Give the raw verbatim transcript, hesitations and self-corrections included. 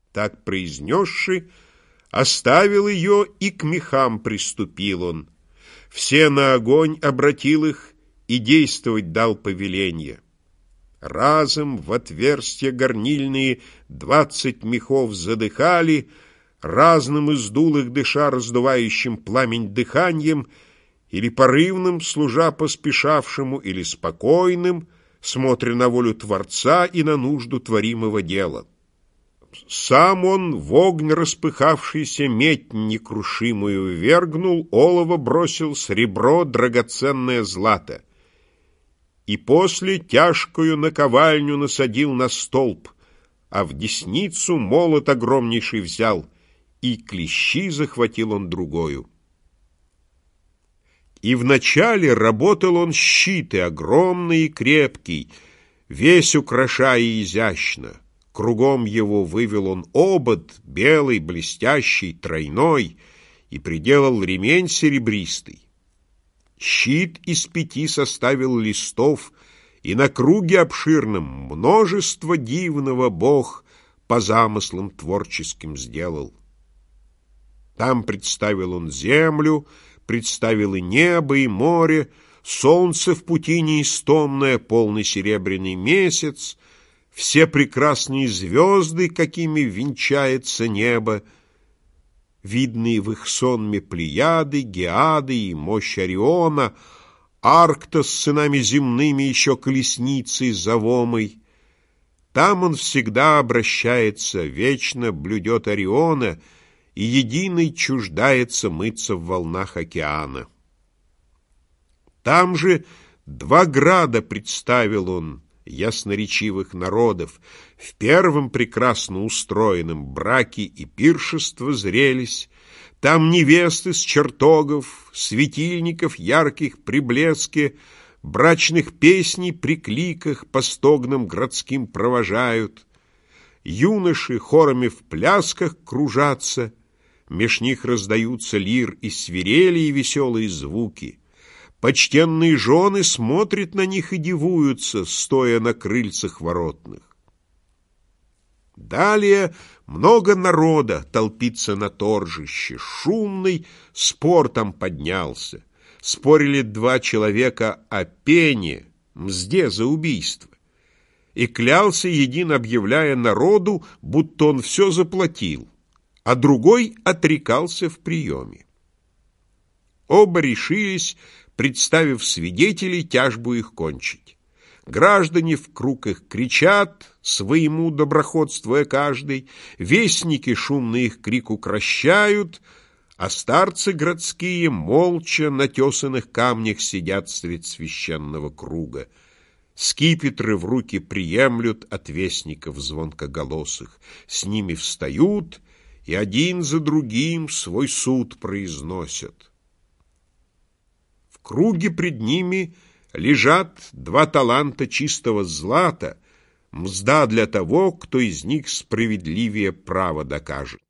Так произнесши, оставил ее, и к мехам приступил он. Все на огонь обратил их, и действовать дал повеление. Разом в отверстия горнильные двадцать мехов задыхали, разным издул их, дыша раздувающим пламень дыханием, или порывным, служа поспешавшему, или спокойным, смотря на волю Творца и на нужду творимого дела. Сам он в огонь распыхавшийся медь некрушимую вергнул, олово бросил, сребро, драгоценное злато. И после тяжкую наковальню насадил на столб, а в десницу молот огромнейший взял, и клещи захватил он другою. И вначале работал он щиты, огромный и крепкий, весь украшая изящно. Кругом его вывел он обод, белый, блестящий, тройной, и приделал ремень серебристый. Щит из пяти составил листов, и на круге обширном множество дивного Бог по замыслам творческим сделал. Там представил он землю, представил и небо, и море, солнце в пути неистомное, полный серебряный месяц, все прекрасные звезды, какими венчается небо, видные в их сонме Плеяды, Геады и мощь Ориона, Аркта с сынами земными, еще колесницей завомой. Там он всегда обращается, вечно блюдет Ориона, и единый чуждается мыться в волнах океана. Там же два града представил он, ясноречивых народов. В первом прекрасно устроенном браки и пиршества зрелись. Там невесты с чертогов, светильников ярких при блеске, брачных песней при кликах по стогнам городским провожают. Юноши хорами в плясках кружатся, меж них раздаются лир и свирели и веселые звуки. Почтенные жены смотрят на них и дивуются, стоя на крыльцах воротных. Далее много народа толпится на торжище, шумный спор там поднялся. Спорили два человека о пене, мзде за убийство. И клялся един, объявляя народу, будто он все заплатил, а другой отрекался в приеме. Оба решились, представив свидетелей, тяжбу их кончить. Граждане в круг их кричат, своему доброходствуя каждый, вестники шумно их крик укращают, а старцы городские молча на тесаных камнях сидят средь священного круга. Скипетры в руки приемлют от вестников звонкоголосых, с ними встают и один за другим свой суд произносят. В круге пред ними лежат два таланта чистого злата, мзда для того, кто из них справедливее право докажет.